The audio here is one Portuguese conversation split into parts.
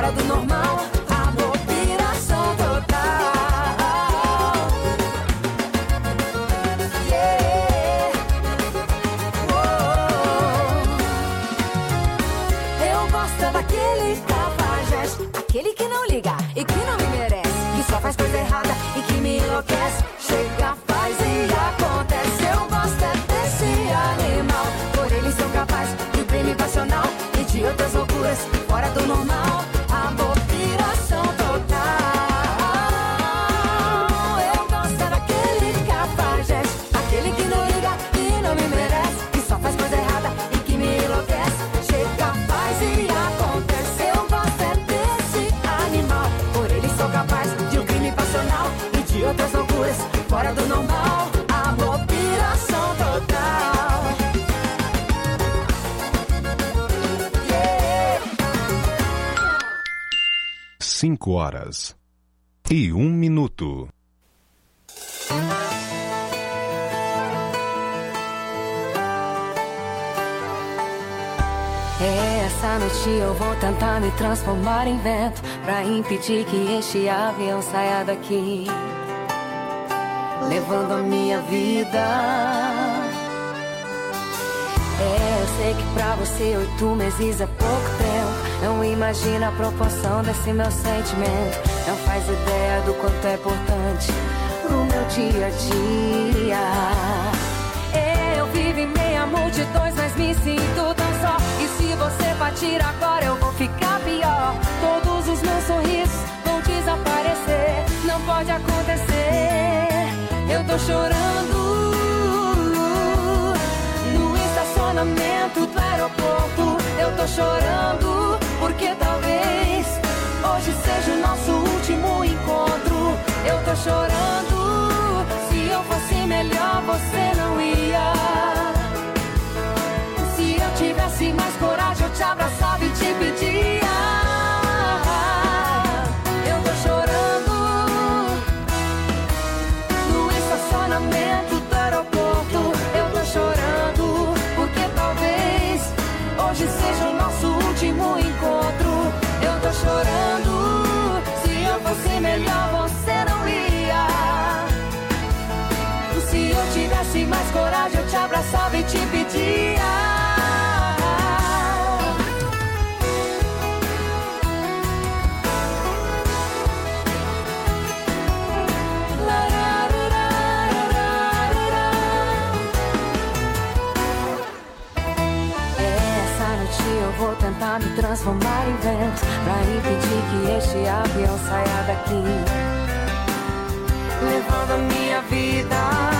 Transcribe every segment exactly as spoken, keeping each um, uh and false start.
fora do normal. Amor, piração total. Yeah. Oh. Eu gosto daquele cafajeste, aquele que não liga e que não me merece, que só faz coisa errada e que me enlouquece. Chega, faz e acontece. Eu gosto é desse animal, por ele sou capaz de crime passional e de outras loucuras fora do normal. Amor, piração total. Eu gosto daquele cafajeste, aquele que não liga e não me merece, que só faz coisa errada e que me enlouquece. Chega, faz e acontece. Eu gosto é desse animal, por ele sou capaz de um crime passional e de outras loucuras fora do normal. Amor, piração total. Yeah. Cinco horas e um minuto. Essa noite eu vou tentar me transformar em vento pra impedir que este avião saia daqui, levando a minha vida. É, eu sei que pra você oito meses é pouco tempo. Não imagina a proporção desse meu sentimento. Não faz ideia do quanto é importante pro meu dia a dia. É, eu vivo em meio a multidões, mas me sinto tão só. E se você partir agora eu vou ficar pior. Todos os meus sorrisos vão desaparecer. Não pode acontecer. Eu tô chorando no estacionamento do aeroporto. Eu tô chorando porque talvez hoje seja o nosso último encontro. Eu tô chorando, se eu fosse melhor você não ia. Se eu tivesse mais coragem eu te abraçava e te pedia. Eu tô chorando no estacionamento do aeroporto. Eu tô chorando porque talvez hoje seja o nosso último encontro. Eu tô chorando, se eu fosse melhor você não ia. Se eu tivesse mais coragem eu te abraçava e te pedia. Eu vou tentar me transformar em vento pra impedir que este avião saia daqui, levando a minha vida.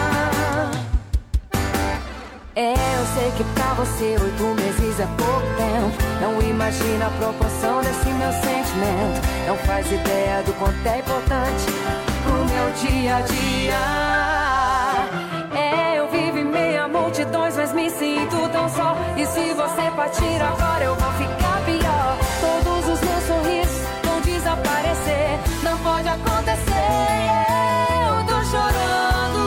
É, eu sei que pra você oito meses é pouco tempo. Não imagina a proporção desse meu sentimento. Não faz ideia do quanto é importante pro meu dia a dia. É, eu vivo em meio a multidões, mas me sinto tão só. E se você partir agora eu vou ficar pior. Todos os meus sorrisos vão desaparecer. Não pode acontecer. Eu tô chorando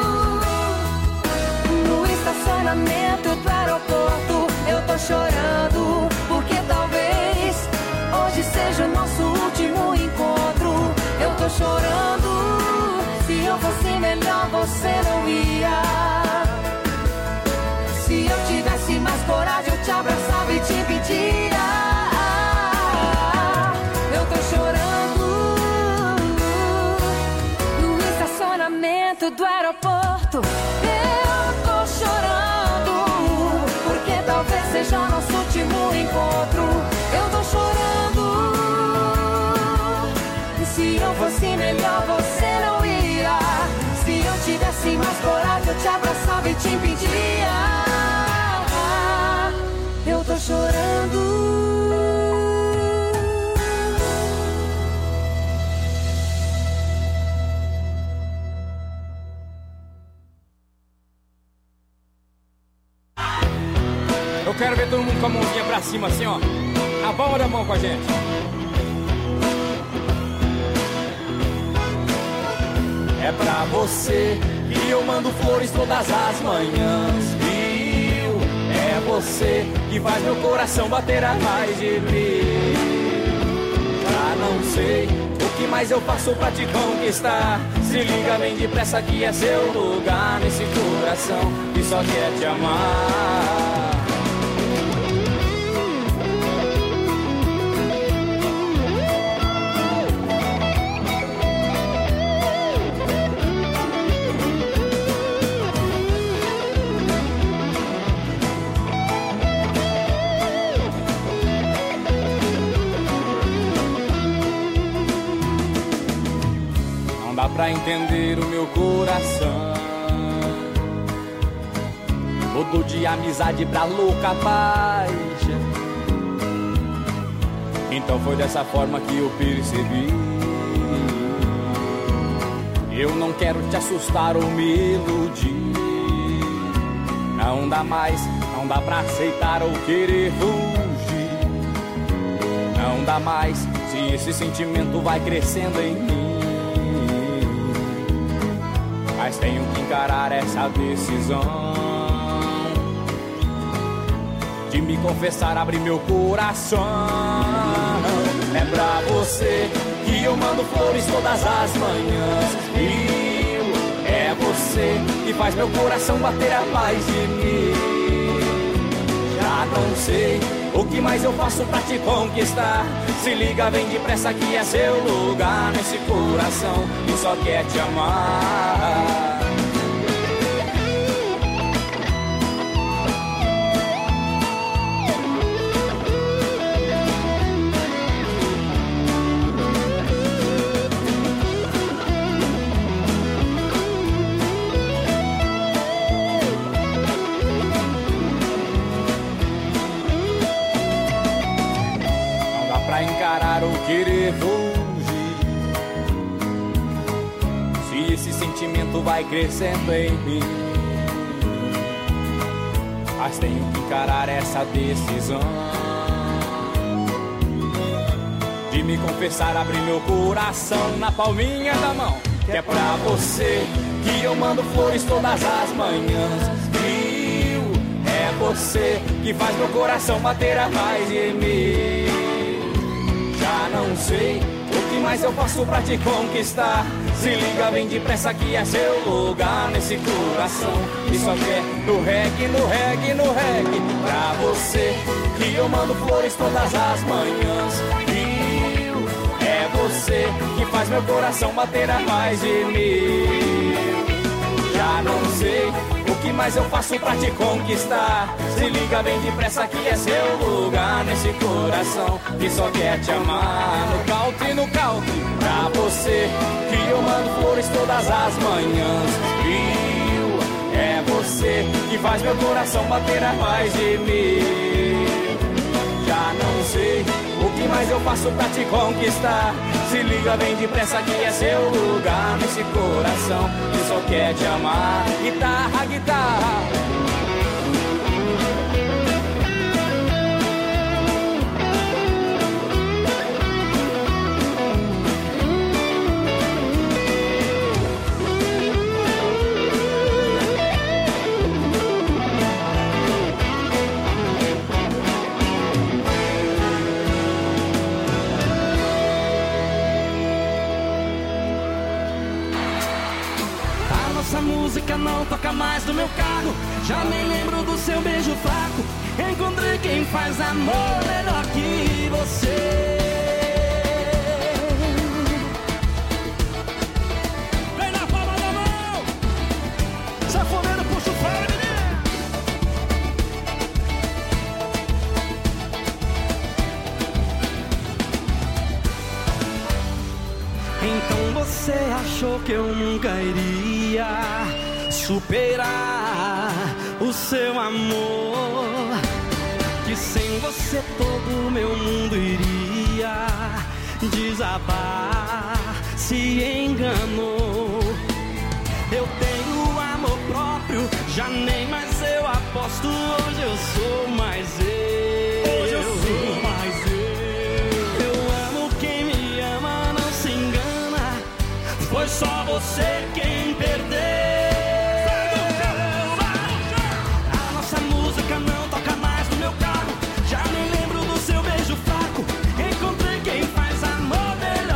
no estacionamento do aeroporto. Eu tô chorando porque talvez hoje seja o nosso último encontro. Eu tô chorando, se eu fosse melhor você não ia. Se eu tivesse mais coragem eu te abraçava e te pedia. Eu tô chorando no estacionamento do aeroporto. Eu tô chorando porque talvez seja nosso último encontro. Eu tô chorando, se eu fosse melhor você não ia. Se eu tivesse mais coragem eu te abraçava e te impedia. Eu tô chorando. Eu quero ver todo mundo com a mãozinha pra cima assim, ó. A palma da mão com a gente. É pra você que eu mando flores todas as manhãs, viu? É você que faz meu coração bater a mais de mil. sei o que mais eu faço pra te conquistar. Se liga bem depressa que é seu lugar nesse coração que só quer te amar. Dá pra entender o meu coração, mudou de amizade pra louca paixão. Então foi dessa forma que eu percebi. Eu não quero te assustar ou me iludir. Não dá mais, não dá pra aceitar ou querer fugir. Não dá mais, se esse sentimento vai crescendo em mim. Mas tenho que encarar essa decisão de me confessar, abrir meu coração. É pra você que eu mando flores todas as manhãs. E é você que faz meu coração bater a paz de mim. Já não sei o que mais eu faço pra te conquistar. Se liga bem depressa que é seu lugar nesse coração que só quer te amar. Encarar ou querer fugir, se esse sentimento vai crescendo em mim. Mas tenho que encarar essa decisão de me confessar, abrir meu coração na palminha da mão. Que é pra você que eu mando flores todas as manhãs. Frio, é você que faz meu coração bater a mais em mim. Já não sei o que mais eu faço pra te conquistar. Se liga bem depressa que é seu lugar nesse coração que só quer no reggae, no reggae, no reggae. Pra você que eu mando flores todas as manhãs. E é você que faz meu coração bater a mais de mim. Já não sei o que mais eu faço pra te conquistar. Se liga bem depressa que é seu lugar nesse coração que só quer te amar. No country, no country. Pra você que eu mando flores todas as manhãs. E é você que faz meu coração bater a mais de mim. Já não sei o que mais eu faço pra te conquistar. Se liga bem depressa que é seu lugar nesse coração que só quer te amar. Guitarra, guitarra. Música não toca mais no meu carro. Já nem lembro do seu beijo fraco. Encontrei quem faz amor melhor que você. Vem na palma da mão. Sanfoneiro, puxa o freio, menina. Então você achou que eu nunca iria superar o seu amor, que sem você todo meu mundo iria desabar. Se enganou. Eu tenho amor próprio, já nem mais eu aposto. Hoje eu sou mais eu. Hoje eu sou mais eu. Eu amo quem me ama, não se engana. Foi só você quem perdeu. Não toca mais no meu carro. Já nem lembro do seu beijo fraco. Encontrei quem faz amor melhor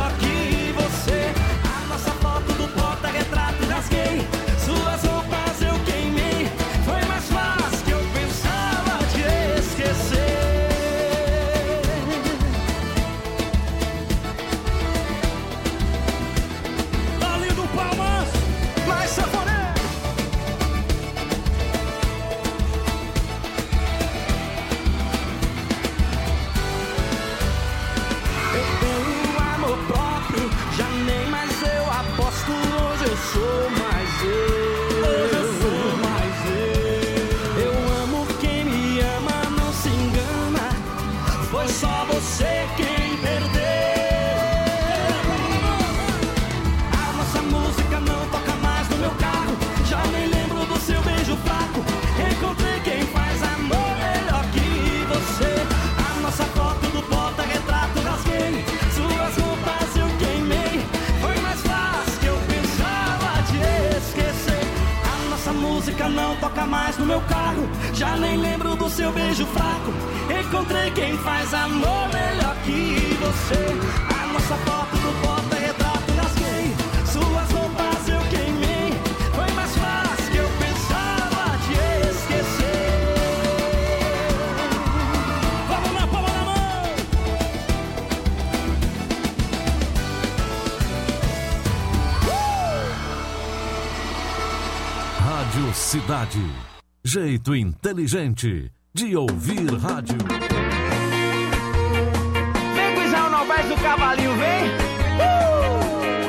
mais no meu carro. Já nem lembro do seu beijo fraco. Encontrei quem faz amor melhor que você. A nossa foto do porta-retrato rasguei. Suas roupas eu queimei. Foi mais fácil que eu pensava te esquecer. Vamos lá, palma na mão. Rádio Cidade. Jeito inteligente de ouvir rádio. Vem, Guizão, não vai do cavalinho, vem. Uh!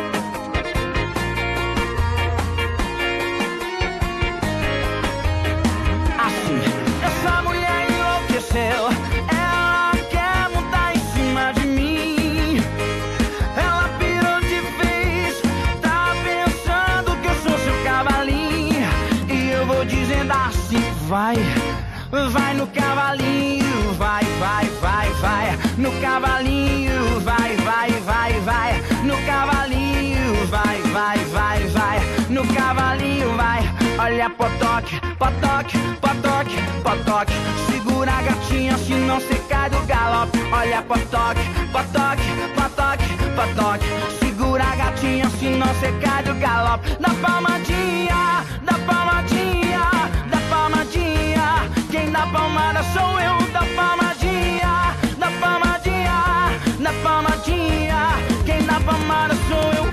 Assim, essa mulher enlouqueceu. Ela quer montar em cima de mim. Ela pirou de vez. Tá pensando que eu sou seu cavalinho. E eu vou dizendo assim, vai. Vai no cavalinho, vai, vai, vai, vai. No cavalinho, vai, vai, vai, vai. No cavalinho, vai, vai, vai, vai. No cavalinho, vai. Olha potoque, potoque, potoque, potoque. Segura a gatinha, se não cê cai do galope. Olha potoque, potoque, potoque, potoque. Segura a gatinha, se não cê cai do galope. Da palmadinha, da palmadinha, da palmadinha. Quem dá palmada sou eu, da palmadinha, da palmadinha, da palmadinha. Quem dá palmada sou eu.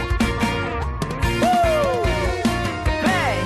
Uh! Vem!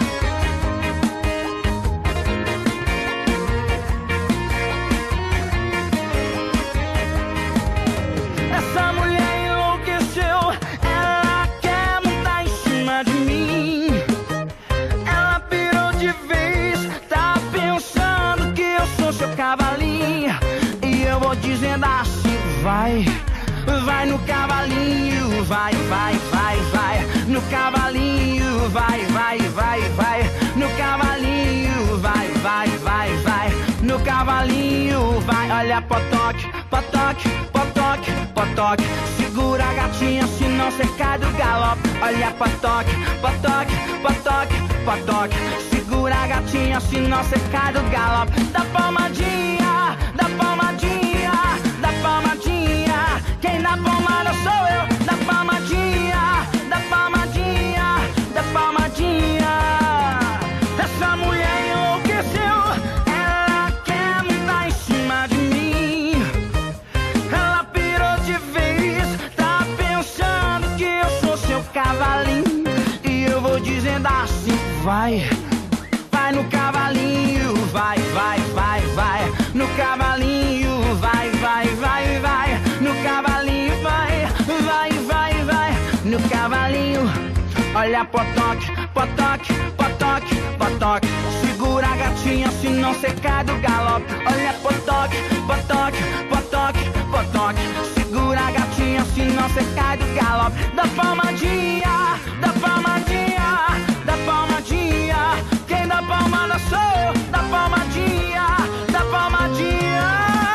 Essa mulher enlouqueceu. Ela quer montar em cima de mim. Ela pirou de vez. Tá pensando que eu sou seu cavalinho. E eu vou dizendo assim, vai. Vai no cavalinho, vai, vai, vai, vai. No cavalinho, vai, vai, vai, vai. No cavalinho, vai, vai, vai, vai. No cavalinho, vai. Olha potoque, potoque, potoque, potoque. Segura a gatinha, senão cê cai do galope. Olha potoque, potoque, potoque, potoque. Segura a gatinha, senão cê cai do galope. Da palmadinha, da palmadinha, da palmadinha. Quem dá palmada sou eu, da palmadinha, da palmadinha, da palmadinha. Essa mulher enlouqueceu. Ela quer montar em cima de mim. Ela pirou de vez. Tá pensando que eu sou seu cavalinho. E eu vou dizendo assim, vai. Vai no cavalinho, vai, vai, vai, vai. No cavalinho, vai, vai, vai, vai. No cavalinho, vai, vai, vai, vai. No cavalinho, olha potoque, potoque, potoque, potoque. Segura a gatinha, senão cê cai do galope. Olha potoque, potoque, potoque, potoque. Segura a gatinha, senão cê cai do galope. Da palmadinha, da palmadinha, da palmadinha. Quem dá palmada sou eu, da palmadinha, da palmadinha.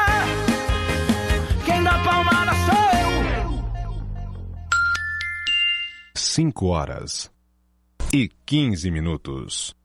Quem dá palmada sou eu. Cinco horas e quinze minutos.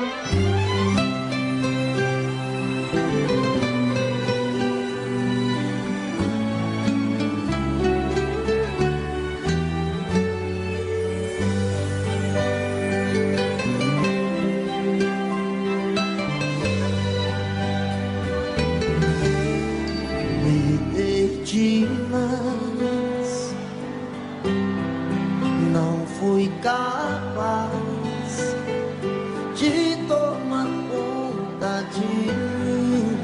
Não fui capaz de tomar conta de mim.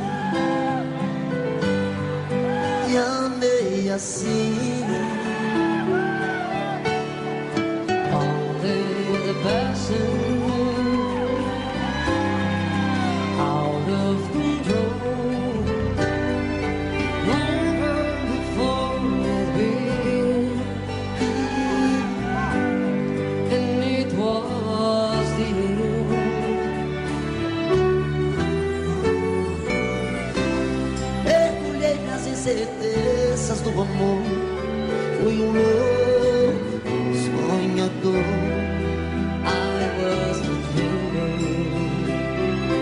E amei assim. Only the passion out of control. Certezas do amor, fui um louco sonhador. I was a dreamer.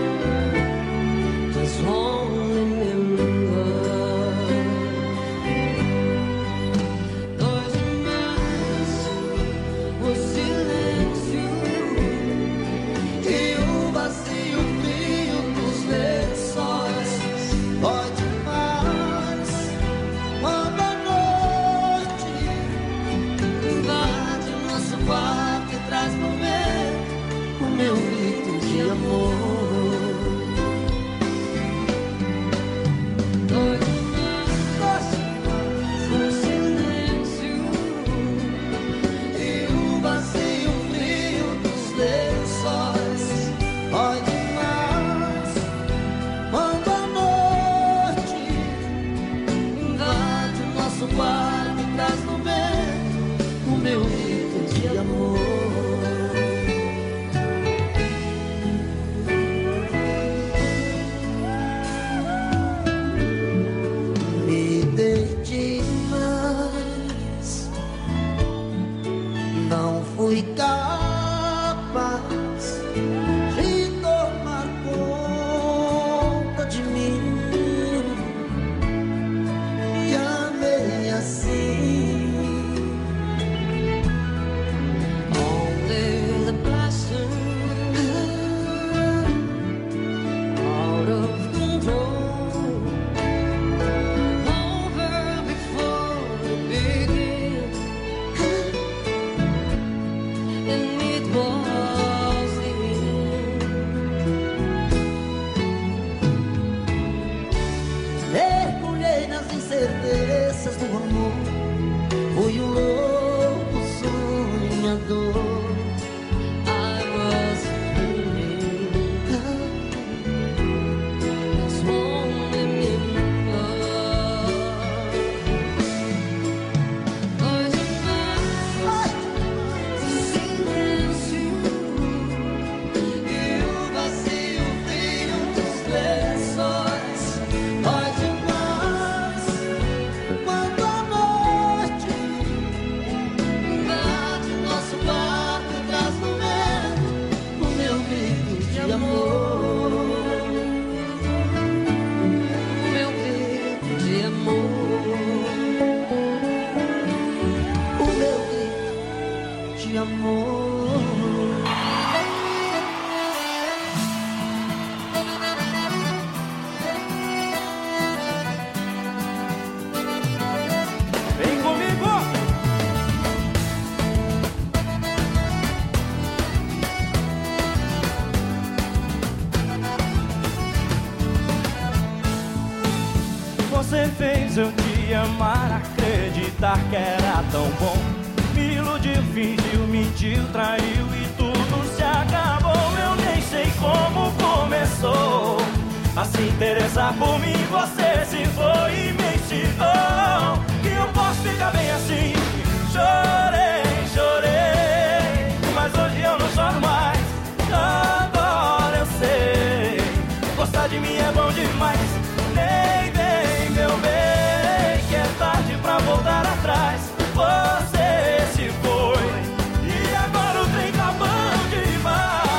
Você fez eu te amar, acreditar que era tão bom. Me iludiu, fingiu, mentiu, traiu e tudo se acabou. Eu nem sei como começou a se interessar por mim. Você se foi e me ensinou que eu posso ficar bem assim. Chorei, chorei, mas hoje eu não choro mais. Agora eu sei, gostar de mim é bom demais. Nem vem, meu bem, que é tarde pra voltar atrás. Você se foi e agora o trem tá bom demais.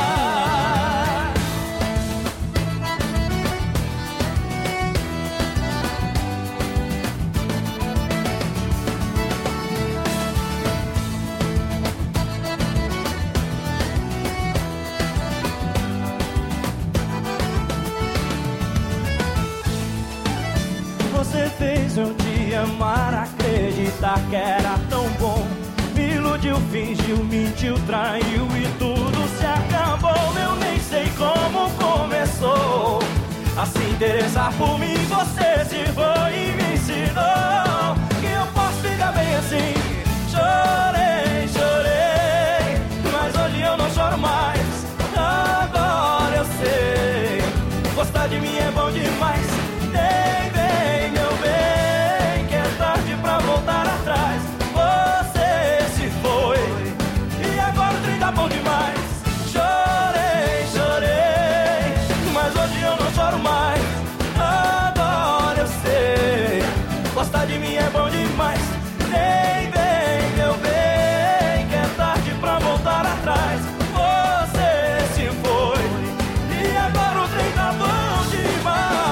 Você fez eu te amar, acreditar que era tão bom. Me iludiu, fingiu, mentiu, traiu e tudo se acabou. Eu nem sei como começou a se interessar por mim. Você se foi e me ensinou que eu posso ficar bem assim. Chorei, chorei, mas hoje eu não choro mais. Agora eu sei, gostar de mim é bom demais. Nem vem, meu bem, que é tarde pra voltar atrás. Você se foi e agora o trem tá bom demais. Chorei, chorei, mas hoje eu não choro mais. Agora eu sei, gostar de mim é bom demais. Nem vem, meu bem, que é tarde pra voltar atrás. Você se foi e agora o trem tá bom demais.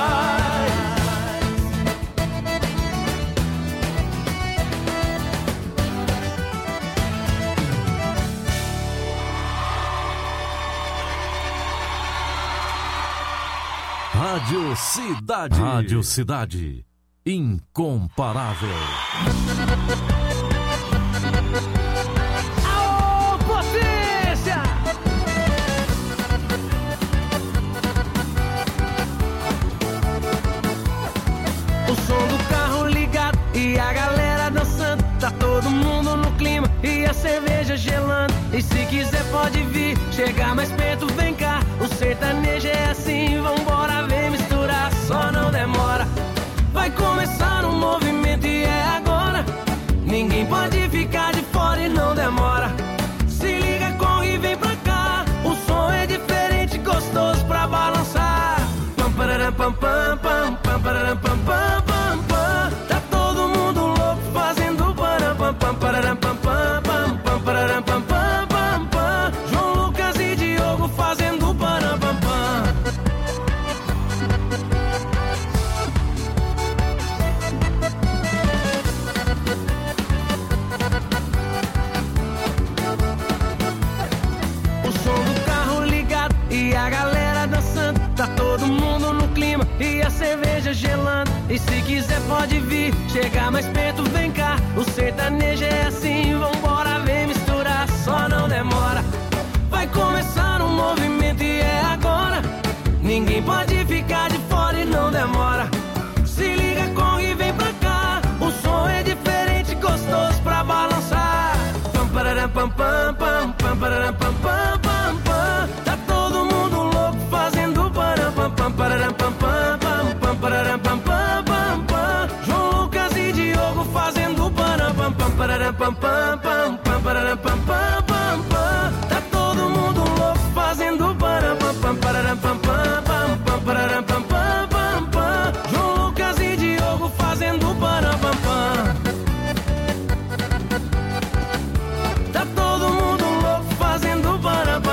Rádio Cidade. Rádio Cidade. Incomparável. Aô, potência! O som do carro ligado e a galera dançando. Tá todo mundo no clima e a cerveja gelando. E se quiser pode vir, chegar mais perto, vem cá. O sertanejo é assim, vambora, vem misturar, só não demora. Vai começar um movimento e é agora. Ninguém pode ficar de fora e não demora. Se liga, corre e vem pra cá. O som é diferente, gostoso pra balançar. Pam, pararam, pam, pam, pam, pam, pararam, pam, pam, pam, pam. Tá todo mundo louco fazendo param, pam, pam, pararam, pam, pam, pam, pam, pararam, pam, pam, pam, pam. João Lucas e Diogo fazendo param, pam, pam. E a galera dançando, tá todo mundo no clima e a cerveja gelando. E se quiser pode vir, chegar mais perto, vem cá. O sertanejo é assim, vambora, vem misturar, só não demora. Vai começar um movimento e é agora. Ninguém pode ficar de fora e não demora. Se liga, corre e vem pra cá. O som é diferente, gostoso pra balançar. Pam, pararam, pam, pam, pam, pam, pararam, pam, pam, pam, pam. Tá todo mundo louco fazendo param, pam, pam, pararam, pam, pam, pam, pam, pararam, pam, pam, pam, pam. João Lucas e Diogo fazendo param, pam, pam, pararam, pam, pam, pam, pam, pararam, pam, pam, pam, pam. Tá todo mundo louco fazendo param, pam, pam, pararam, pam, pam, pam, pam, pararam, pam, pam, pam, pam. João Lucas e Diogo fazendo param, pam, pam. Tá todo mundo louco fazendo param, pam.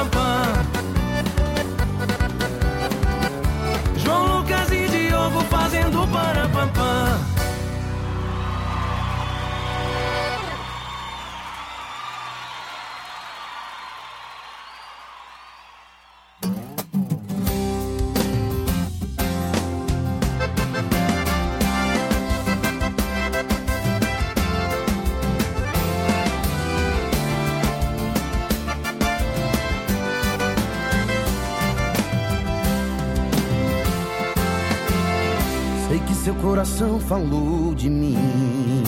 seu coração falou de mim.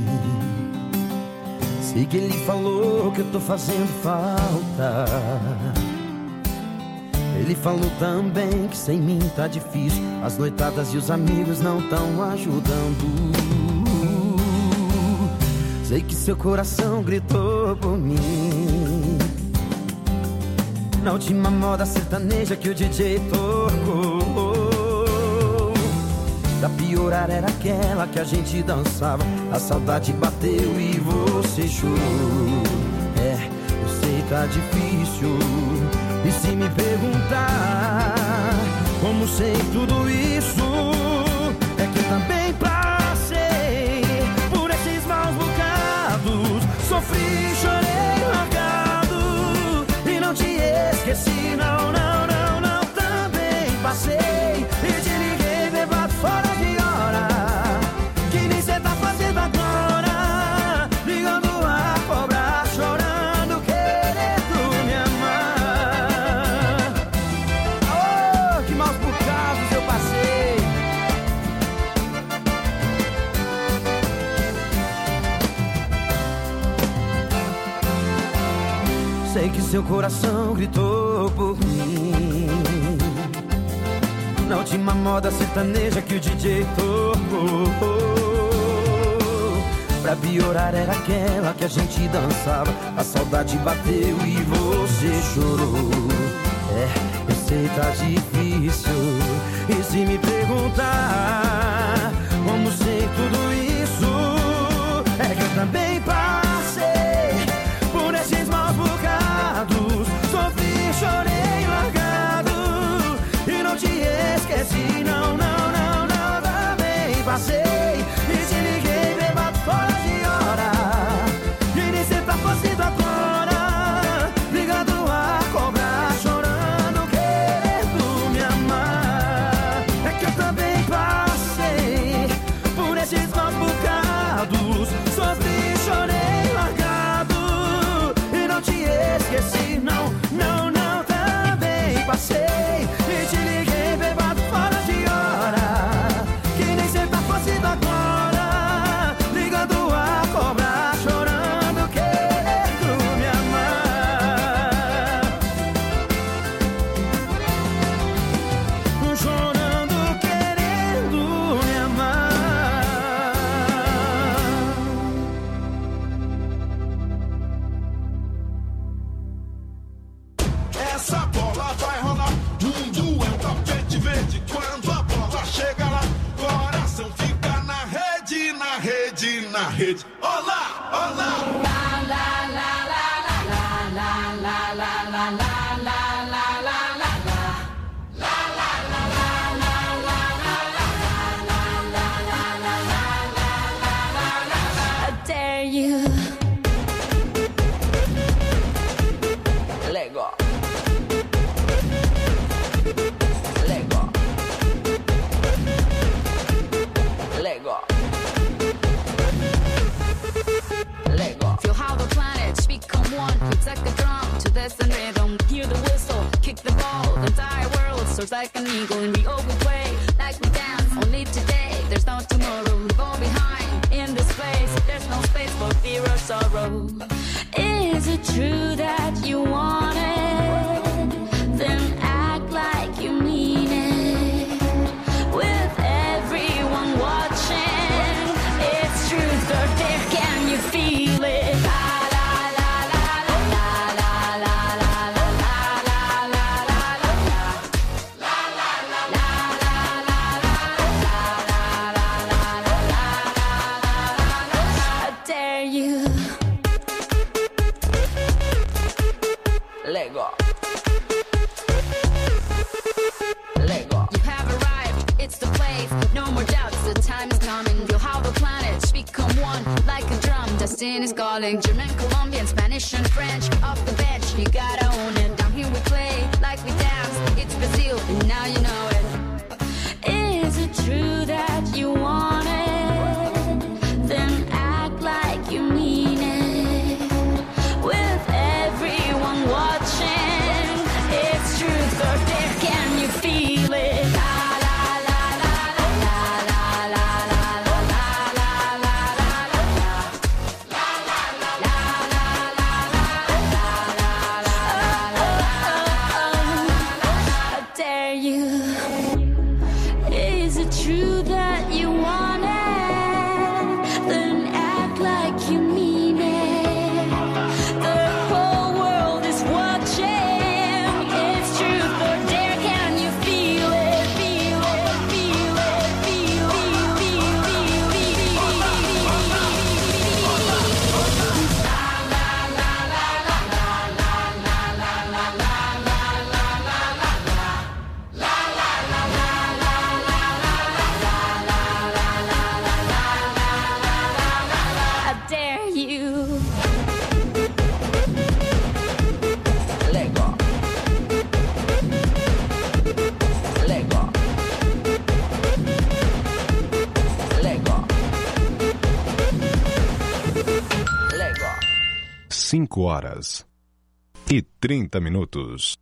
Sei que ele falou que eu tô fazendo falta. Ele falou também que sem mim tá difícil. As noitadas e os amigos não tão ajudando. Sei que seu coração gritou por mim. Na última moda sertaneja que o D J tocou. Pra piorar era aquela que a gente dançava. A saudade bateu e você chorou. É, eu sei tá difícil. E se me perguntar como sei tudo isso, é que eu também passei por esses maus bocados. Sofri, chorei, largado e não te esqueci, não, não, não, não. Também passei e te liguei, bebado fora de hora, que nem cê tá fazendo agora, ligando a cobrar, chorando, querendo me amar. Oh, que maus bocados eu passei. Sei que seu coração gritou por mim. Na última moda sertaneja que o D J tocou. Pra piorar era aquela que a gente dançava. A saudade bateu e você chorou. É, eu sei tá difícil. E se me perguntar como sei tudo isso, é que eu também passei por esses maus bocados. Sofri, chorei, largado e não te esqueci, não, não, não, não. Também passei e te liguei, bebado fora de hora, e nem cê tá fazendo agora, ligado a cobrar, chorando, querendo me amar. É que eu também passei por esses maus bocados. Sofri, chorei, largado e não te esqueci, não, não, não. Também passei e te liguei, bebado fora de hora, que nem cê tá fazendo agora, ligando a cobrar, chorando, querendo me amar. Chorando, querendo me amar. Essa bola vai rolar, mundo é um tapete verde. Quando a bola chega lá, coração fica na rede, na rede, na rede. Olá, olá. I dare you. Let go. Let go. Let go. Let go. Feel how the planets become one. It's like a drum to this and rhythm. Hear the whistle, kick the ball. The entire world soars like an eagle, and we all will play like we dance. Only today, there's no tomorrow. We fall behind in this place. There's no space for fear or sorrow. Is it true that you want it? Then act like you mean it. With everyone watching, it's truth or dare. Can you feel it? La la la la la la la la la la la la la I dare you. Let go. Let go. You have arrived, it's the place. No more doubts, the time is coming. Feel how the planets become one like a drum. Destiny's calling. German, Colombian, Spanish, and French. Off the bench, you gotta own it. Down here we play like we dance. It's Brazil, and now you know it. Is it true that you want it? Then act like you mean it. With everyone watching, it's truth or dare. Can you feel it? La la la la la la la it true that you want it? Then act like you mean it. The whole world is watching. It's truth or dare. Can you feel it? Feel it, feel it, feel it, feel it, feel it. La la la la la la la la la la Cinco horas e trinta minutos.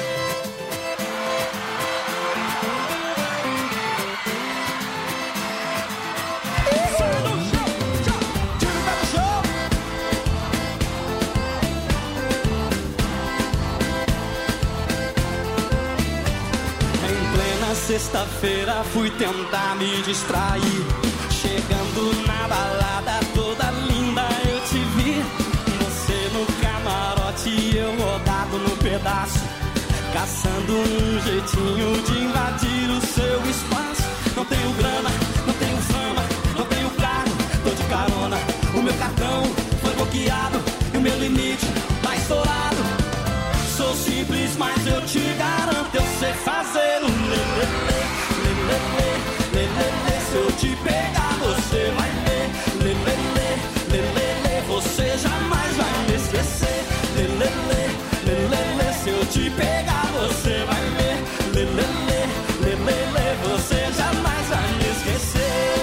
Sexta-feira fui tentar me distrair. Chegando na balada toda linda eu te vi. Você no camarote e eu rodado no pedaço, caçando um jeitinho de invadir o seu espaço. Não tenho grana, não tenho fama, não tenho carro, tô de carona. O meu cartão foi bloqueado e o meu limite tá estourado. Sou simples, mas eu te garanto, eu sei fazer um lelele, lelele, lelele. Se eu te pegar, você vai ver. Lelele, lelele, você jamais vai me esquecer. Lelele, lelele, se eu te pegar, você vai ver. Lelele, lelele, você jamais vai me esquecer.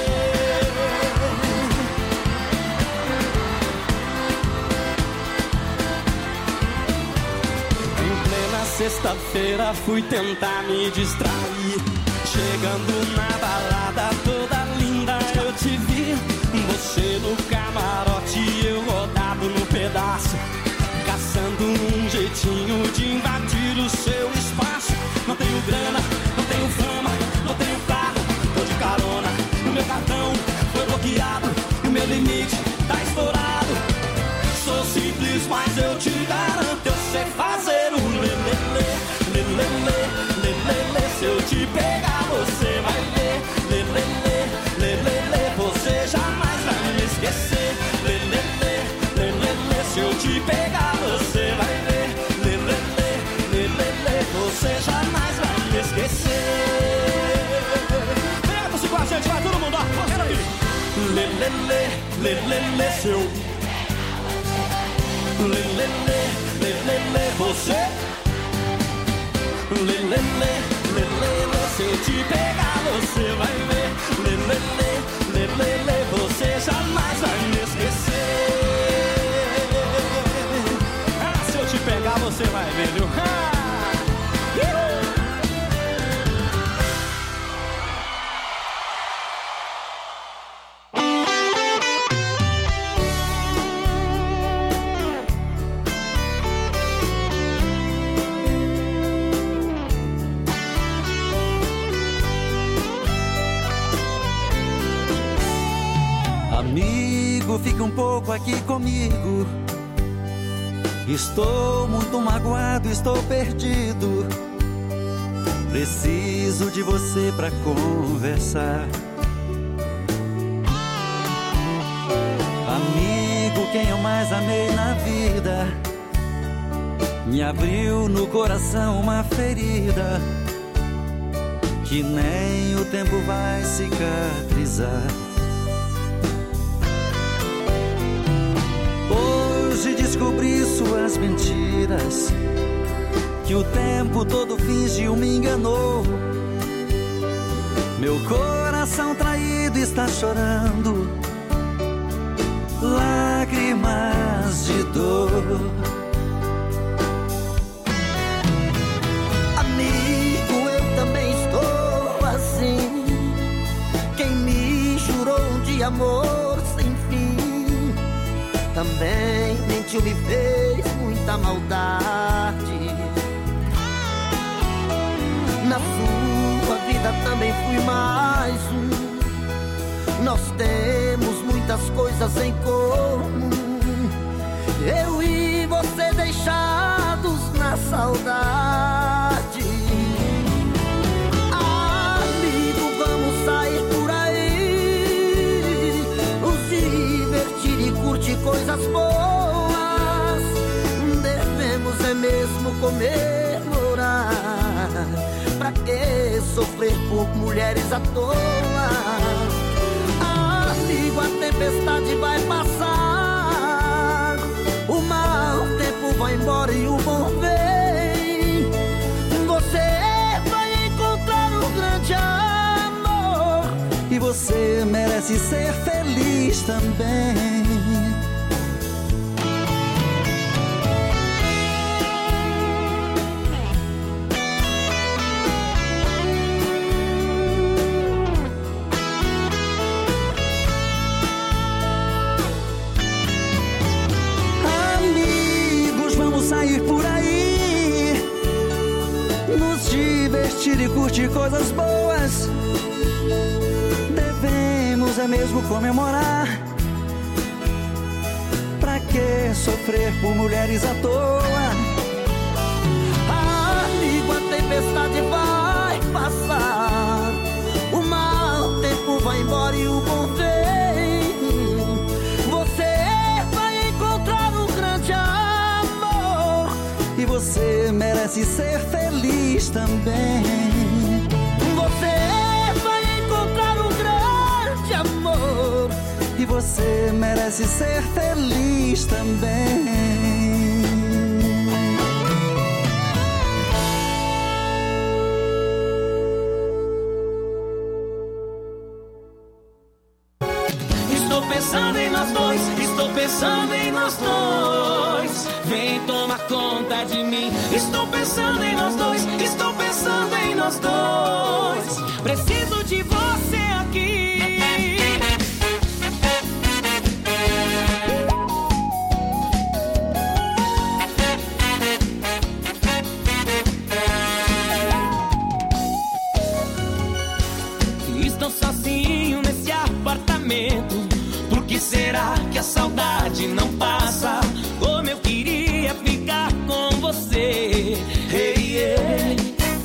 Sexta-feira fui tentar me distrair. Chegando na balada toda linda eu te vi. Você no camarote e eu rodado no pedaço, caçando um jeitinho de invadir o seu espaço. Não tenho grana, não tenho fama, não tenho carro, tô de carona. O meu cartão foi bloqueado e o meu limite tá estourado. Sou simples, mas eu te garanto, eu sei fazer um lelele, lelele, lelele. Se eu te pegar, você vai ver. Lelele, lelele, você jamais vai me esquecer. Lelele, lelele, se eu te pegar, você vai ver. Lelele, lelele, você jamais vai me esquecer. Pega-se com a gente, vai todo mundo, ó, quero aí. Lelele, lelele, seu lelele, lelele, você. Lelele, lelele, se eu te pegar, você vai ver. Lelele, lelele, você jamais vai me esquecer. Ah, se eu te pegar, você vai ver, viu? Ah! Fica um pouco aqui comigo. Estou muito magoado, estou perdido. Preciso de você pra conversar. Amigo, quem eu mais amei na vida, me abriu no coração uma ferida que nem o tempo vai cicatrizar. Hoje descobri suas mentiras, que o tempo todo fingiu, me enganou. Meu coração traído está chorando lágrimas de dor. Amigo, eu também estou assim. Quem me jurou um dia amor sem fim, também mentiu, me fez muita maldade. Na sua vida também fui mais nós temos muitas coisas em comum. Eu e você deixados na saudade. Amigo, vamos sair por aí, nos divertir e curtir coisas boas. Devemos é mesmo comemorar. Pra que sofrer por mulheres à toa? Amigo, a tempestade vai passar, o mau tempo vai embora e o bom vem. Você vai encontrar um grande amor e você merece ser feliz também. Sair por aí, nos divertir e curtir coisas boas. Devemos é mesmo comemorar. Pra que sofrer por mulheres à toa? Amigo, a tempestade vai passar, o mau tempo vai embora e o bom vem. E você merece ser feliz também. Você vai encontrar um grande amor e você merece ser feliz também. Estou pensando em nós dois, estou pensando em nós dois. Vem tomar conta de mim. Estou pensando em nós dois, estou pensando em nós dois. Preciso de você aqui. Estou sozinho nesse apartamento. Por que será que a saudade não passa? Como eu queria ficar com você. Hey, yeah.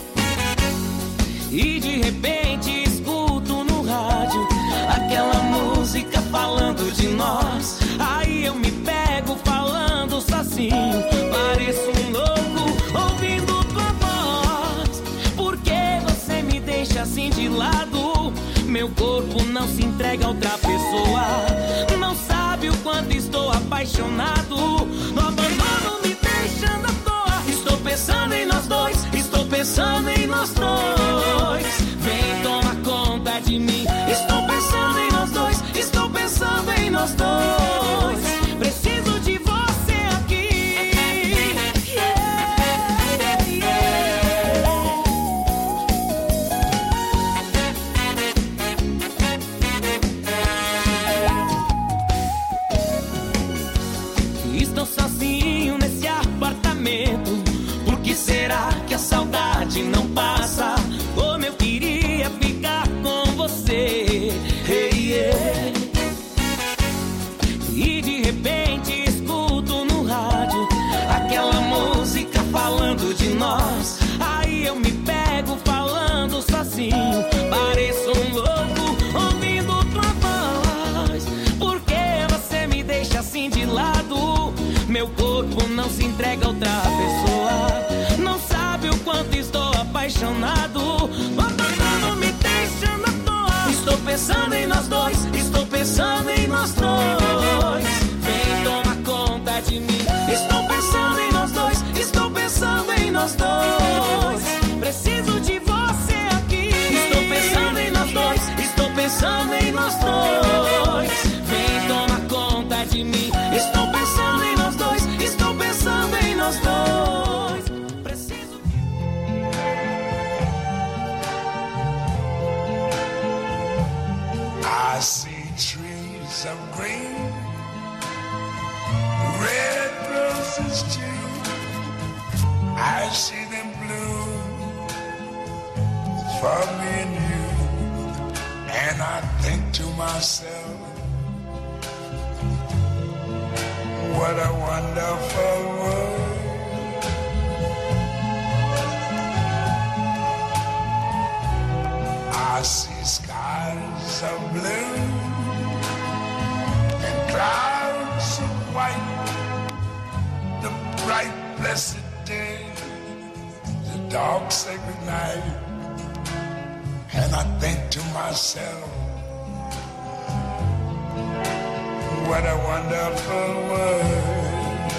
E de repente escuto no rádio aquela música falando de nós. Aí eu me pego falando sozinho. Pareço um louco ouvindo tua voz. Por que você me deixa assim de lado? Meu corpo não se entrega a outra pessoa. Não sabe o quanto estou apaixonado. No abandono me deixando à toa. Estou pensando em nós dois, estou pensando em nós dois. Vem tomar conta de mim. Estou pensando em nós dois, estou pensando em nós dois. Preciso de você aqui. Yeah, yeah, yeah. Estou sozinho nesse apartamento. Por que será que a saudade não passa? Como eu queria ficar com você. Hey, yeah. E de repente escuto no rádio aquela música falando de nós. Aí eu me pego falando sozinho. Pareço um louco ouvindo tua voz. Por que você me deixa assim de lado? Meu corpo não se entrega a outra pessoa. Não sabe o quanto estou apaixonado. O abandono me deixando à toa. Estou pensando em nós dois, estou pensando em nós dois. Vem tomar conta de mim. Estou pensando em nós dois, estou pensando em nós dois. Preciso de você aqui. Estou pensando em nós dois, estou pensando em nós dois. Vem tomar conta de mim. Estou pensando em nós dois, estou pensando em nós dois. Preciso. I see trees of green, red roses too. I see them bloom for me and you, and And I think to myself, what a wonderful world. I see skies of blue and clouds of white, the bright blessed day, the dark sacred night. And I think to myself, what a wonderful world.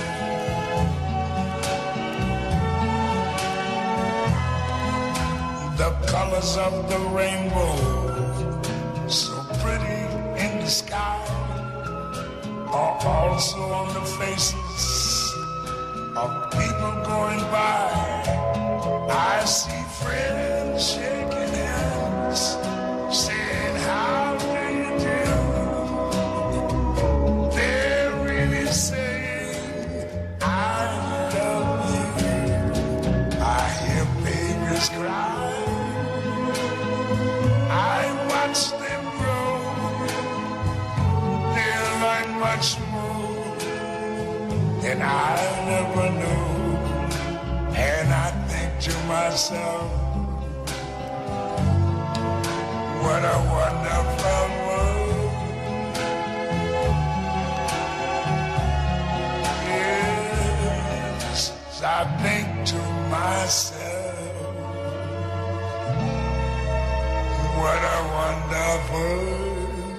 The colors of the rainbow, so pretty in the sky, are also on the faces of people going by. I see friends shaking hands, saying how do you do. They're really saying I love you. I hear babies cry, I watch them grow. They'll learn much more than I never knew. And I think to myself, what a wonderful world. Yes, I think to myself, what a wonderful world.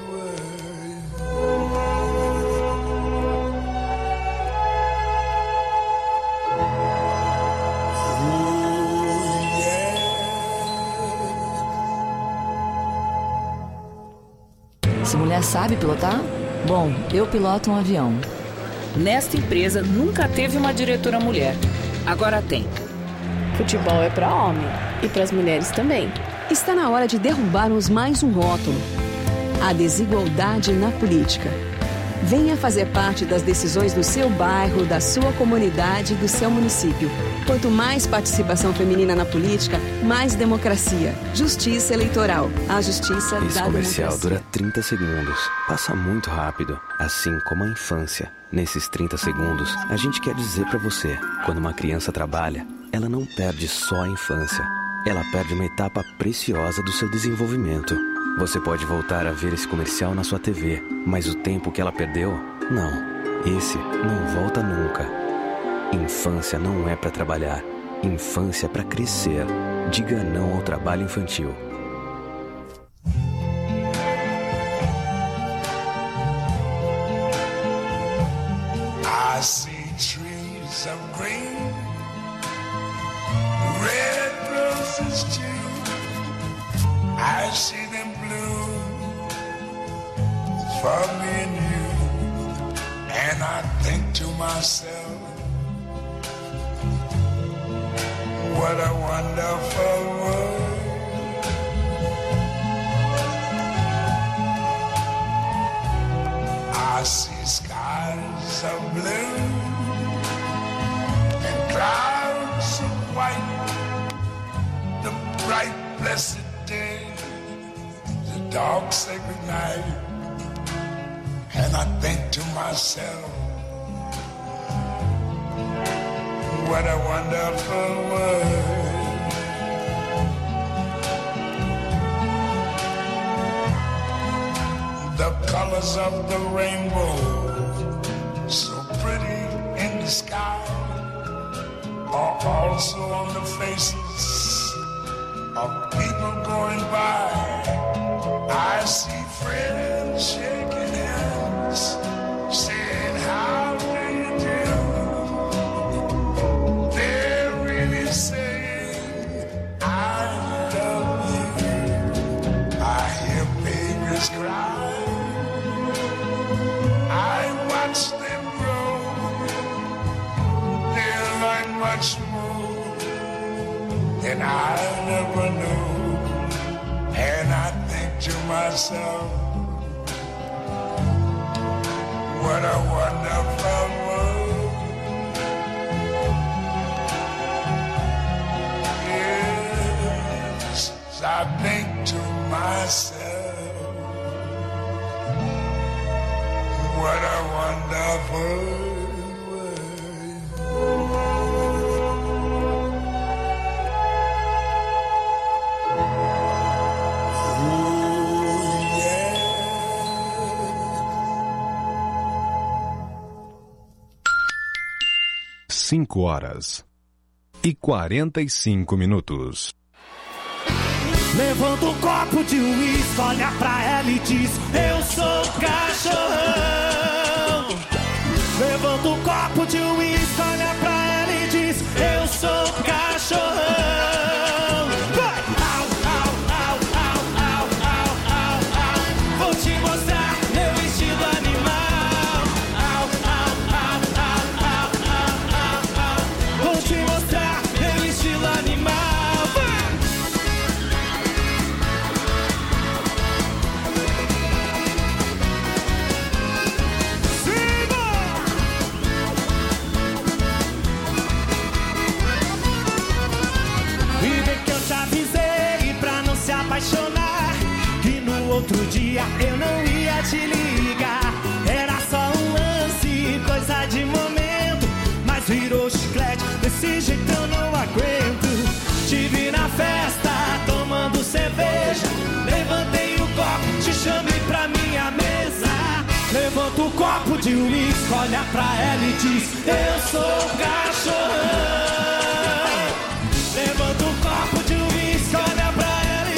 Essa mulher sabe pilotar? Bom, eu piloto um avião. Nesta empresa nunca teve uma diretora mulher. Agora tem. Futebol é para homem e para as mulheres também. Está na hora de derrubarmos mais um rótulo: a desigualdade na política. Venha fazer parte das decisões do seu bairro, da sua comunidade e do seu município. Quanto mais participação feminina na política, mais democracia. Justiça eleitoral. A justiça Esse da comercial democracia. dura trinta segundos. Passa muito rápido, assim como a infância. Nesses trinta segundos, a gente quer dizer pra você, quando uma criança trabalha, ela não perde só a infância. Ela perde uma etapa preciosa do seu desenvolvimento. Você pode voltar a ver esse comercial na sua T V, mas o tempo que ela perdeu, não. Esse não volta nunca. Infância não é pra trabalhar. Infância é pra crescer. Diga não ao trabalho infantil. I see trees of green, red roses too. I see them bloom for me and you. And I think to myself, what a wonderful world. I see skies of blue and clouds of white, the bright blessed day, the dark sacred night. And I think to myself, what a wonderful world. The colors of the rainbow, so pretty in the sky, are also on the faces of people going by. I see friends shaking hands, saying how do you do. They're really saying I love you. I hear babies cry, I watch them grow. They'll learn much more than I never knew. And I think to myself, what a wonderful world. Yes, I think to myself, what a wonderful Cinco horas e quarenta e cinco minutos. Levanta um copo de uísque, olha pra ela e diz: eu sou cachorrão. Levanta um copo de uísque, olha pra ela e diz: eu sou cachorrão. Vai! Au, au, au, au, au, au, au, au. Vou te mostrar meu estilo animal. Au, au, au, au, au, au, au, au. Vou te mostrar meu estilo animal. Apaixonar, que no outro dia eu não ia te ligar. Era só um lance, coisa de momento, mas virou chiclete, desse jeito eu não aguento. Te vi na festa, tomando cerveja, levantei o copo, te chamei pra minha mesa. Levanta o copo de uísque, olha pra ela e diz: eu sou cachorrão. Levanta o copo de uísque, olha pra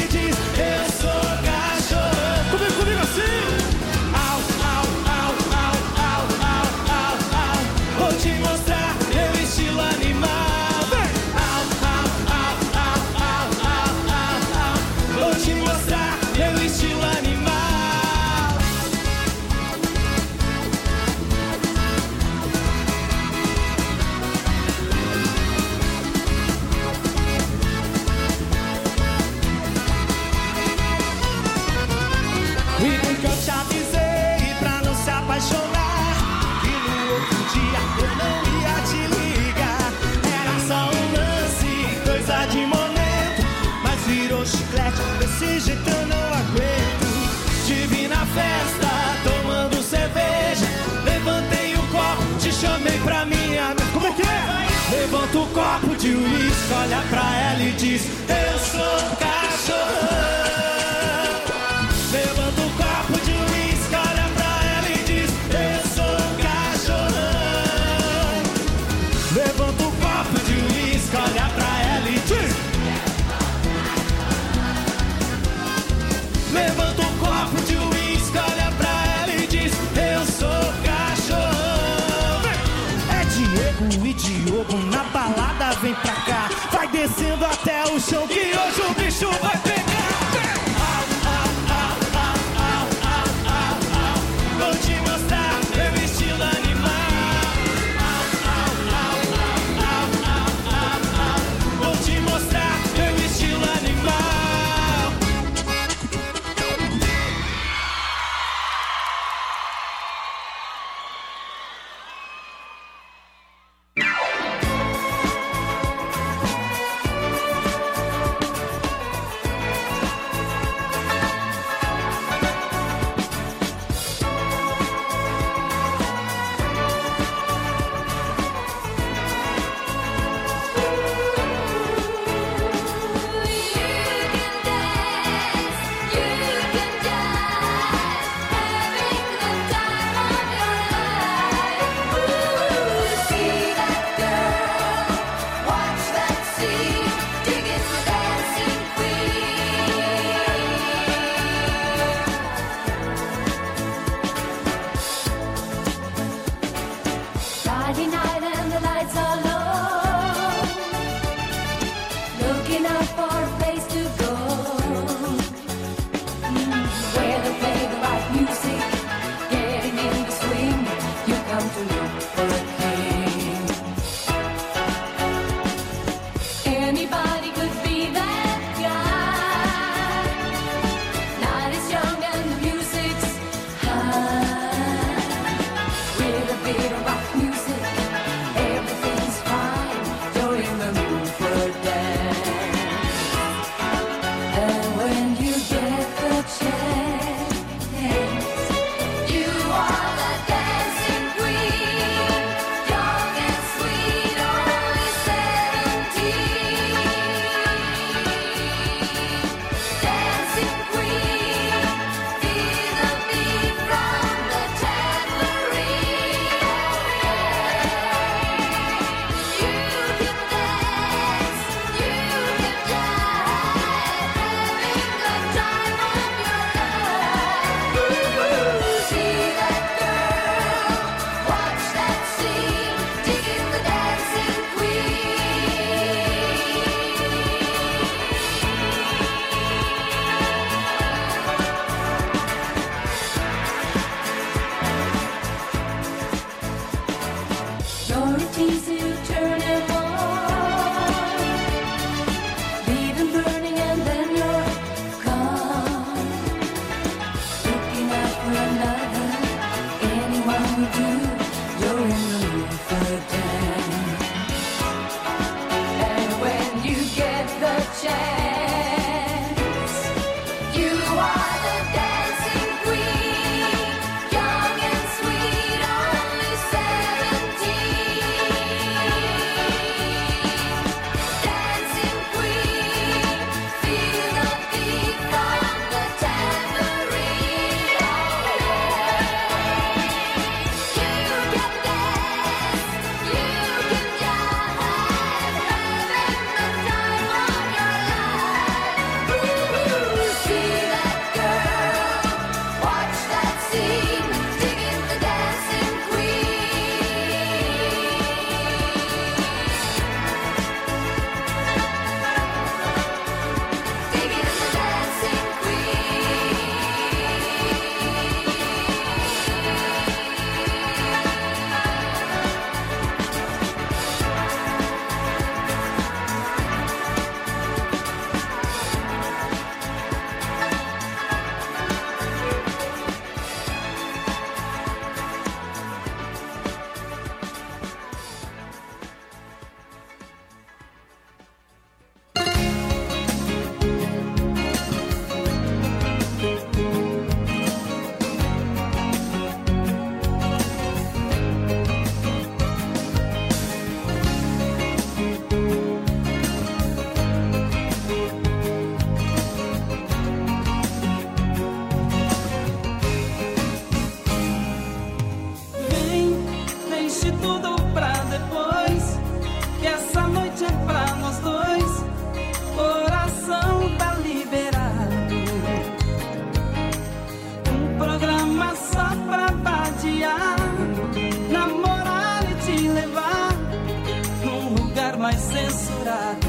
apaixonar, e no outro dia eu não ia te ligar. Era só um lance, coisa de momento, mas virou chiclete, desse jeito eu não aguento. Te vi na festa, tomando cerveja, levantei o copo, te chamei pra minha... Como é que é? Levanta o copo de uísque, olha pra ela e diz: eu sou cachorrão. Levanta o copo de uísque, olha pra levanta o copo de uísque, olha pra ela e diz: levanta o copo de uísque, olha pra ela e diz: eu sou cachorro. É Diego e Diogo na balada, vem pra cá. Vai descendo até o chão que hoje o bicho vai pegar. Au, au, au, au, au, au, au, au. Vou te mostrar meu estilo animal. Vou te mostrar meu estilo animal. easy to turn it on. Leave him burning and then you're gone. Looking out for another, anyone will do. You're in the mood for a dance. And when you get the chance, you are the dancing queen, young and sweet, only seventeen. Dancing queen, feel the beat from the tambourine. You can dance, you can jive, having the time of your life. Ooh, see that girl, watch that scene, digging the dancing queen. Digging the dancing Vem, deixe tudo pra depois, que essa noite é pra nós dois. Coração tá liberado, um programa só pra vadiar, namorar e te levar num lugar mais censurado.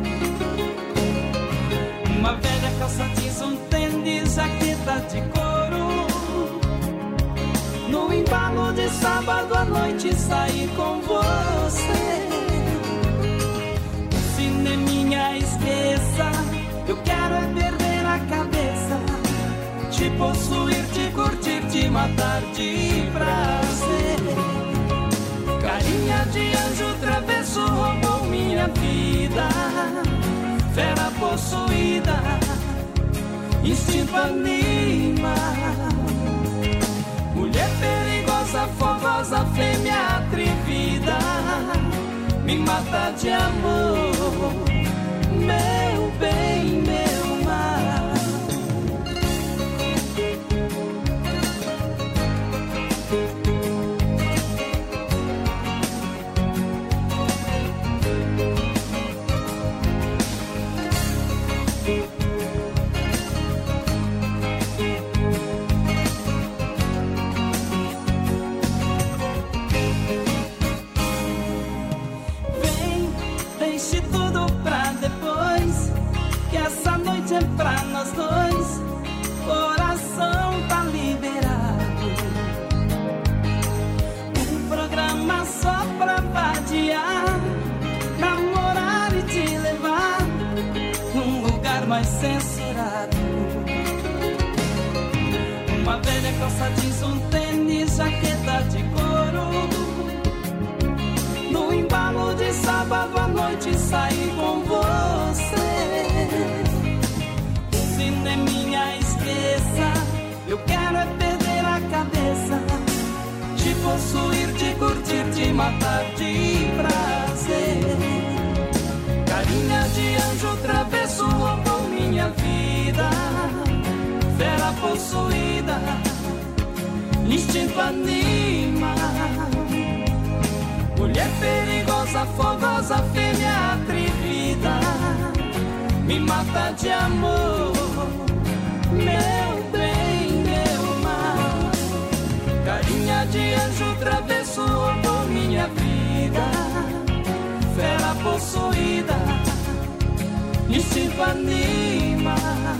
Uma velha calça jeans, um tênis, jaqueta de couro. No embalo de sábado à noite sair com você. O cineminha esqueça, eu quero é perder a cabeça. Te possuir, te curtir, te matar de prazer. Carinha de anjo travesso roubou minha vida. Fera possuída, instinto anima. Mulher perigosa, fogosa, fêmea atrevida, me mata de amor, meu bem, meu mar. Vem, deixe tudo pra depois, que essa noite é pra nós dois. Coração tá liberado, um programa só pra vadiar, namorar e te levar num lugar mais censurado. Uma velha calça jeans, um tênis, jaqueta de couro. No embalo de sábado à noite sair com você. Cineminha esqueça, eu quero é perder a cabeça. Te possuir, te curtir, te matar de prazer. Carinha de anjo travesso roubou minha vida. Fera possuída, instinto anima. Mulher perigosa, fogosa, fêmea atrevida, me mata de amor, meu bem, meu mar. Carinha de anjo travesso roubou minha vida. Fera possuída, instinto anima.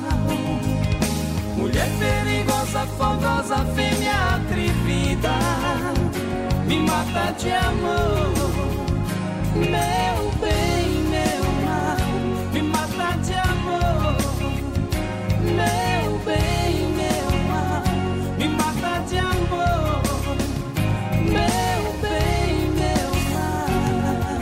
Mulher perigosa, fogosa, fêmea atrevida, me mata de amor, Meu bem, meu mar, me mata de amor. Meu bem, meu mar, me mata de amor. Meu bem, meu mar.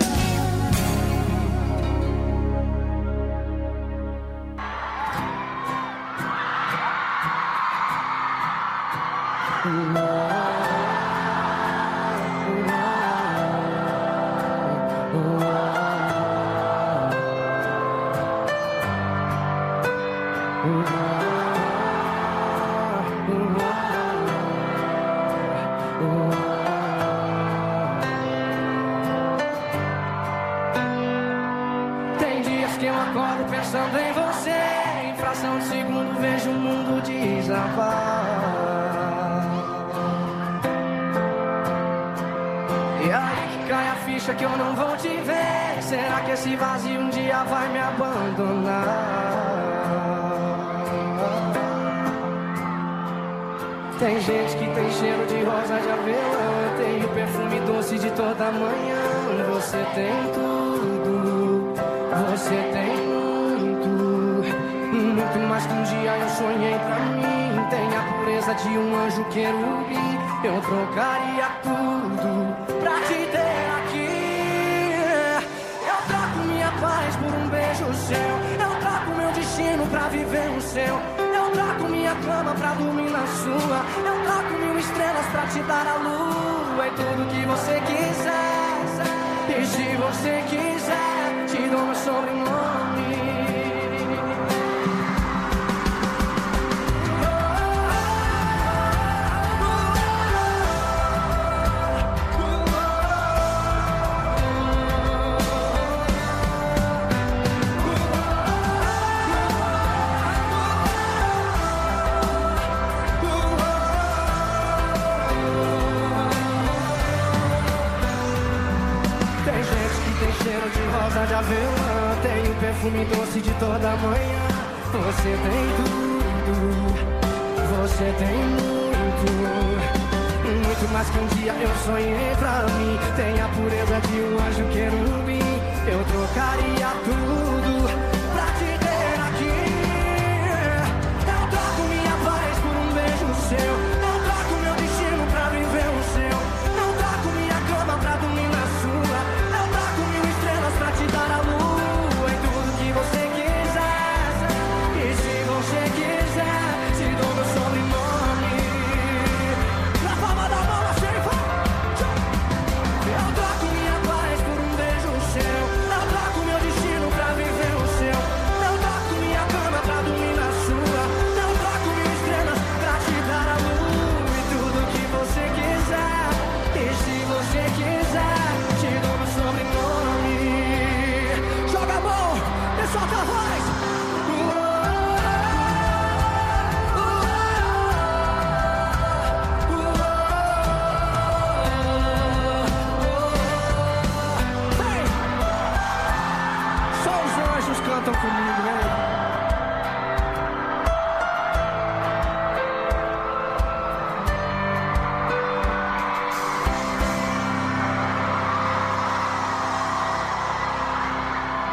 Tem dias que eu acordo pensando em você. Em fração de segundo vejo o mundo desabar. E aí que cai a ficha que eu não vou te ver. Será que esse vazio um dia vai me abandonar? Tem gente que tem cheiro de rosa de avelã. Eu tenho perfume doce de toda manhã. Você tem tudo, você tem muito, muito mais que um dia eu sonhei pra mim. Tem a pureza de um anjo querubim. Eu trocaria tudo pra te ter aqui. Eu troco minha paz por um beijo seu. Eu troco meu destino pra viver no seu. Eu troco minha cama pra dormir na sua. Eu troco mil estrelas pra te dar a lua. E tudo que você quiser. E se você quiser, te dou meu sobrenome. Cheiro de rosa de avelã, tem o perfume doce de toda manhã. Você tem tudo, você tem muito, muito mais que um dia eu sonhei pra mim. Tem a pureza de um anjo querubim. Eu trocaria tudo pra te ter aqui. Eu troco minha paz por um beijo seu. Eu troco meu destino pra viver o seu. Eu troco minha cama pra dormir na sua. Pra te dar a lua e tudo que você quiser. E se você quiser, te dou meu sobrenome. Na palma da mão, assim vai. Eu troco minha paz por um beijo seu. Eu troco meu destino pra viver o seu. Eu troco minha cama pra dormir na sua. Eu troco mil estrelas pra te dar a lua e tudo que você quiser. E se você quiser, te dou meu sobrenome. Joga a mão, e solta a voz. Hey! Só os anjos cantam comigo, né?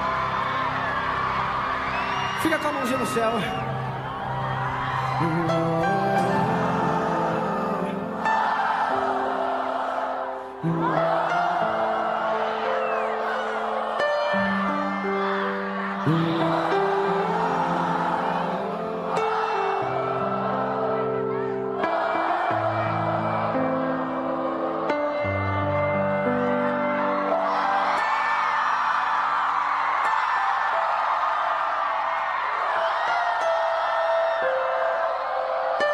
Fica com a mãozinha no céu.